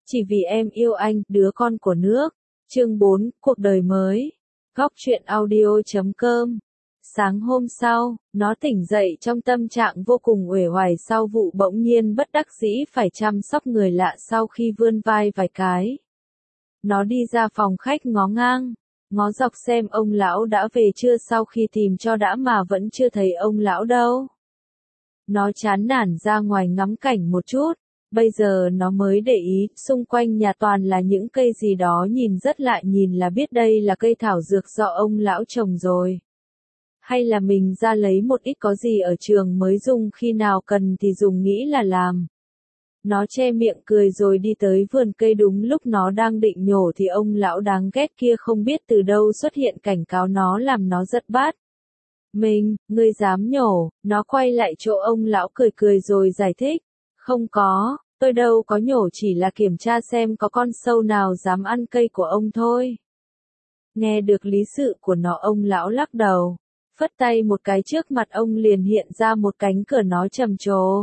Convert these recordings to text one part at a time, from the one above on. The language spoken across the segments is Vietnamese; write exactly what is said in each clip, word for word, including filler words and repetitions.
Chỉ vì em yêu anh, đứa con của nước. Chương bốn, cuộc đời mới. Góc truyện audio chấm com. Sáng hôm sau, nó tỉnh dậy trong tâm trạng vô cùng uể oải sau vụ bỗng nhiên bất đắc dĩ phải chăm sóc người lạ sau khi vươn vai vài cái. Nó đi ra phòng khách ngó ngang, ngó dọc xem ông lão đã về chưa sau khi tìm cho đã mà vẫn chưa thấy ông lão đâu. Nó chán nản ra ngoài ngắm cảnh một chút. Bây giờ nó mới để ý, xung quanh nhà toàn là những cây gì đó nhìn rất lạ, nhìn là biết đây là cây thảo dược do ông lão trồng rồi. Hay là mình ra lấy một ít có gì ở trường mới dùng, khi nào cần thì dùng, nghĩ là làm. Nó che miệng cười rồi đi tới vườn cây. Đúng lúc nó đang định nhổ thì ông lão đáng ghét kia không biết từ đâu xuất hiện cảnh cáo nó, làm nó giật bát. Mình, ngươi dám nhổ? Nó quay lại chỗ ông lão cười cười rồi giải thích. Không có, tôi đâu có nhổ, chỉ là kiểm tra xem có con sâu nào dám ăn cây của ông thôi. Nghe được lý sự của nó, ông lão lắc đầu, phất tay một cái, trước mặt ông liền hiện ra một cánh cửa. Nó trầm trồ.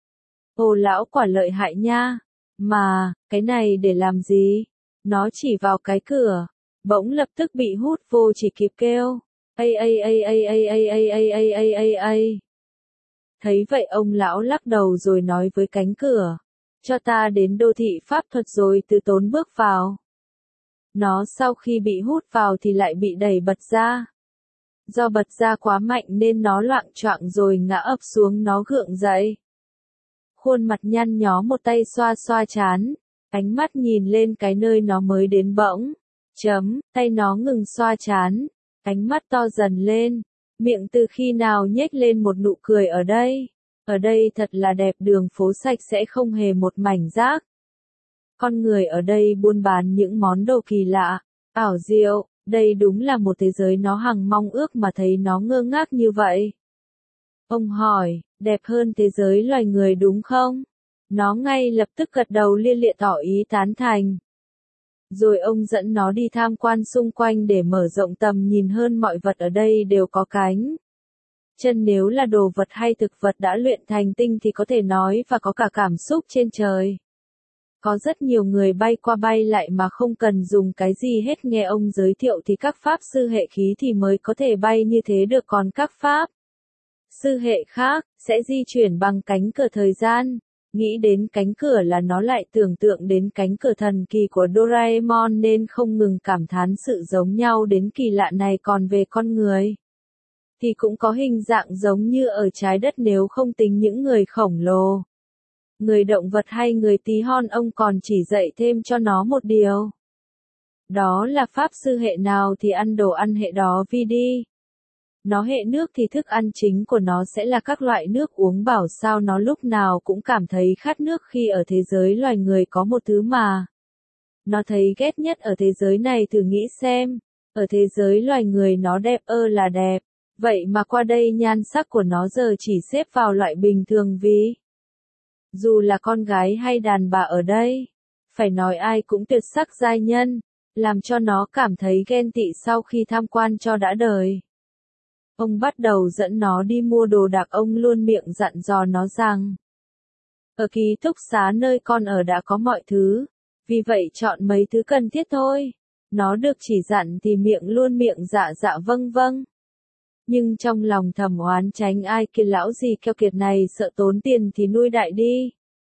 Ồ, lão quả lợi hại nha. Mà, cái này để làm gì? Nó chỉ vào cái cửa, bỗng lập tức bị hút vô, chỉ kịp kêu. Ây ây ây ây ây ây ây ây ây ây ây ây. Thấy vậy ông lão lắc đầu rồi nói với cánh cửa, cho ta đến đô thị pháp thuật, rồi từ tốn bước vào. Nó sau khi bị hút vào thì lại bị đẩy bật ra. Do bật ra quá mạnh nên nó loạng choạng rồi ngã ập xuống. Nó gượng dậy, khuôn mặt nhăn nhó, một tay xoa xoa trán, ánh mắt nhìn lên cái nơi nó mới đến. Bỗng chấm, tay nó ngừng xoa trán, ánh mắt to dần lên. Miệng từ khi nào nhếch lên một nụ cười. Ở đây, ở đây thật là đẹp, đường phố sạch sẽ, không hề một mảnh rác. Con người ở đây buôn bán những món đồ kỳ lạ, ảo diệu, đây đúng là một thế giới nó hằng mong ước mà thấy nó ngơ ngác như vậy. Ông hỏi, đẹp hơn thế giới loài người đúng không? Nó ngay lập tức gật đầu lia lịa tỏ ý tán thành. Rồi ông dẫn nó đi tham quan xung quanh để mở rộng tầm nhìn hơn. Mọi vật ở đây đều có cánh chân, nếu là đồ vật hay thực vật đã luyện thành tinh thì có thể nói và có cả cảm xúc trên trời. Có rất nhiều người bay qua bay lại mà không cần dùng cái gì hết. Nghe ông giới thiệu thì các pháp sư hệ khí thì mới có thể bay như thế được, còn các pháp sư hệ khác sẽ di chuyển bằng cánh cửa thời gian. Nghĩ đến cánh cửa là nó lại tưởng tượng đến cánh cửa thần kỳ của Doraemon nên không ngừng cảm thán sự giống nhau đến kỳ lạ này. Còn về con người thì cũng có hình dạng giống như ở trái đất, nếu không tính những người khổng lồ, người động vật hay người tí hon. Ông còn chỉ dạy thêm cho nó một điều. Đó là pháp sư hệ nào thì ăn đồ ăn hệ đó vì đi. Nó hệ nước thì thức ăn chính của nó sẽ là các loại nước uống. Bảo sao nó lúc nào cũng cảm thấy khát nước, khi ở thế giới loài người có một thứ mà nó thấy ghét nhất ở thế giới này. Thử nghĩ xem, ở thế giới loài người nó đẹp ơ là đẹp, vậy mà qua đây nhan sắc của nó giờ chỉ xếp vào loại bình thường. Vì dù là con gái hay đàn bà ở đây, phải nói ai cũng tuyệt sắc giai nhân, làm cho nó cảm thấy ghen tị. Sau khi tham quan cho đã đời, ông bắt đầu dẫn nó đi mua đồ đạc. Ông luôn miệng dặn dò nó rằng, ở ký túc xá nơi con ở đã có mọi thứ, vì vậy chọn mấy thứ cần thiết thôi. Nó được chỉ dặn thì miệng luôn miệng dạ dạ vâng vâng. Nhưng trong lòng thầm oán tránh ai kia lão gì keo kiệt này, sợ tốn tiền thì nuôi đại đi.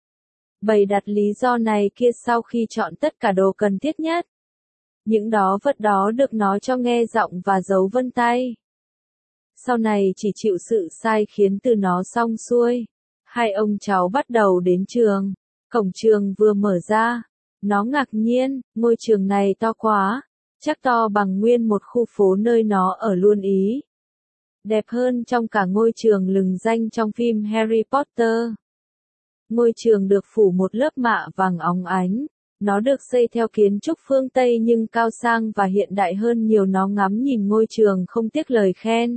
Bày đặt lý do này kia sau khi chọn tất cả đồ cần thiết nhất. Những đó vật đó được nó cho nghe giọng và dấu vân tay. Sau này chỉ chịu sự sai khiến từ nó xong xuôi. Hai ông cháu bắt đầu đến trường. Cổng trường vừa mở ra, nó ngạc nhiên, ngôi trường này to quá, chắc to bằng nguyên một khu phố nơi nó ở luôn ý. Đẹp hơn trong cả ngôi trường lừng danh trong phim Harry Potter. Ngôi trường được phủ một lớp mạ vàng óng ánh. Nó được xây theo kiến trúc phương Tây nhưng cao sang và hiện đại hơn nhiều. Nó ngắm nhìn ngôi trường không tiếc lời khen.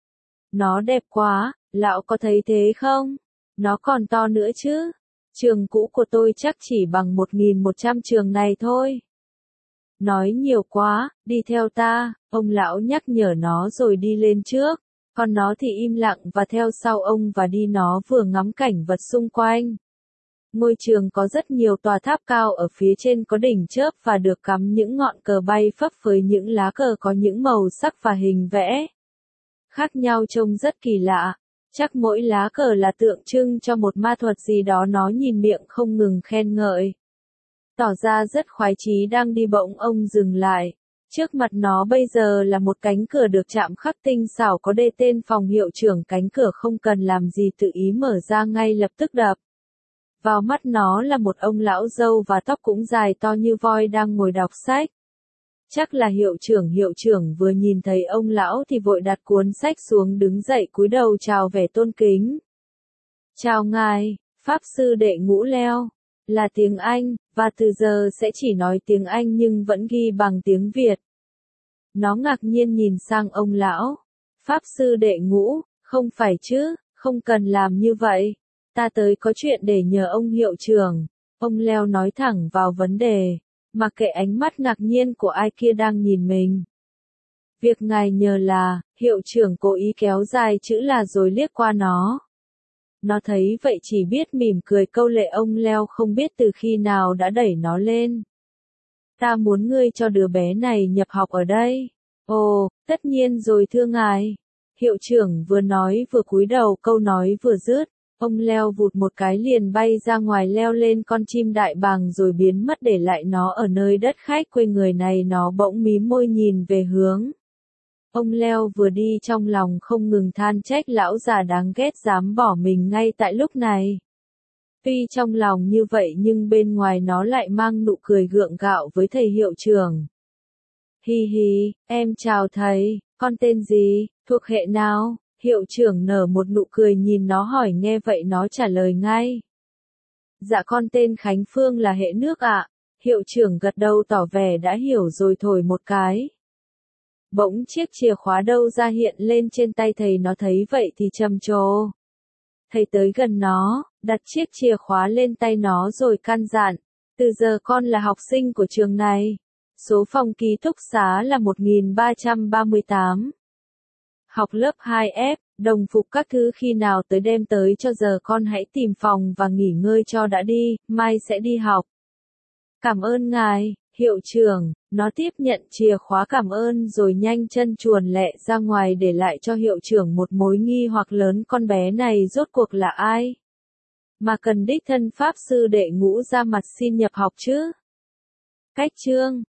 Nó đẹp quá, lão có thấy thế không? Nó còn to nữa chứ. Trường cũ của tôi chắc chỉ bằng một nghìn một trăm trường này thôi. Nói nhiều quá, đi theo ta, ông lão nhắc nhở nó rồi đi lên trước. Còn nó thì im lặng và theo sau ông và đi. Nó vừa ngắm cảnh vật xung quanh, Ngôi trường có rất nhiều tòa tháp cao ở phía trên có đỉnh chớp và được cắm những ngọn cờ bay phấp phới, những lá cờ có những màu sắc và hình vẽ khác nhau trông rất kỳ lạ. Chắc mỗi lá cờ là tượng trưng cho một ma thuật gì đó, nó nhìn miệng không ngừng khen ngợi. Tỏ ra rất khoái chí đang đi, bỗng ông dừng lại. Trước mặt nó bây giờ là một cánh cửa được chạm khắc tinh xảo, có đề tên phòng hiệu trưởng. Cánh cửa không cần làm gì tự ý mở ra ngay lập tức đập vào mắt nó là một ông lão râu và tóc cũng dài to như voi đang ngồi đọc sách. Chắc là hiệu trưởng. Hiệu trưởng vừa nhìn thấy ông lão thì vội đặt cuốn sách xuống, đứng dậy cúi đầu chào vẻ tôn kính. Chào ngài, Pháp sư Đệ Ngũ Leo. Là tiếng Anh, và từ giờ sẽ chỉ nói tiếng Anh nhưng vẫn ghi bằng tiếng Việt. Nó ngạc nhiên nhìn sang ông lão. Pháp sư Đệ Ngũ, không phải chứ, không cần làm như vậy. Ta tới có chuyện để nhờ ông hiệu trưởng. Ông Leo nói thẳng vào vấn đề, mặc kệ ánh mắt ngạc nhiên của ai kia đang nhìn mình. Việc ngài nhờ là, hiệu trưởng cố ý kéo dài chữ là rồi liếc qua nó. Nó thấy vậy chỉ biết mỉm cười câu lệ. Ông Leo không biết từ khi nào đã đẩy nó lên. Ta muốn ngươi cho đứa bé này nhập học ở đây. Ồ, tất nhiên rồi thưa ngài. Hiệu trưởng vừa nói vừa cúi đầu, câu nói vừa dứt. Ông Leo vụt một cái liền bay ra ngoài, leo lên con chim đại bàng rồi biến mất, để lại nó ở nơi đất khách quê người này. Nó bỗng mím môi nhìn về hướng ông Leo vừa đi, trong lòng không ngừng than trách lão già đáng ghét dám bỏ mình ngay tại lúc này. Tuy trong lòng như vậy nhưng bên ngoài nó lại mang nụ cười gượng gạo với thầy hiệu trưởng. Hi hi, em chào thầy, con tên gì, thuộc hệ nào? Hiệu trưởng nở một nụ cười nhìn nó hỏi. Nghe vậy nó trả lời ngay. Dạ con tên Khánh Phương, là hệ nước ạ. Hiệu trưởng gật đầu tỏ vẻ đã hiểu rồi thổi một cái. Bỗng chiếc chìa khóa đâu ra hiện lên trên tay thầy. Nó thấy vậy thì trầm trồ. Thầy tới gần nó, đặt chiếc chìa khóa lên tay nó rồi căn dặn. Từ giờ con là học sinh của trường này. Số phòng ký túc xá là một nghìn ba trăm ba mươi tám. Học lớp hai F, đồng phục các thứ khi nào tới đem tới cho, giờ con hãy tìm phòng và nghỉ ngơi cho đã đi, mai sẽ đi học. Cảm ơn ngài, hiệu trưởng. Nó tiếp nhận chìa khóa cảm ơn rồi nhanh chân chuồn lẹ ra ngoài, để lại cho hiệu trưởng một mối nghi hoặc lớn. Con bé này rốt cuộc là ai mà cần đích thân Pháp sư Đệ Ngũ ra mặt xin nhập học chứ? Cách chương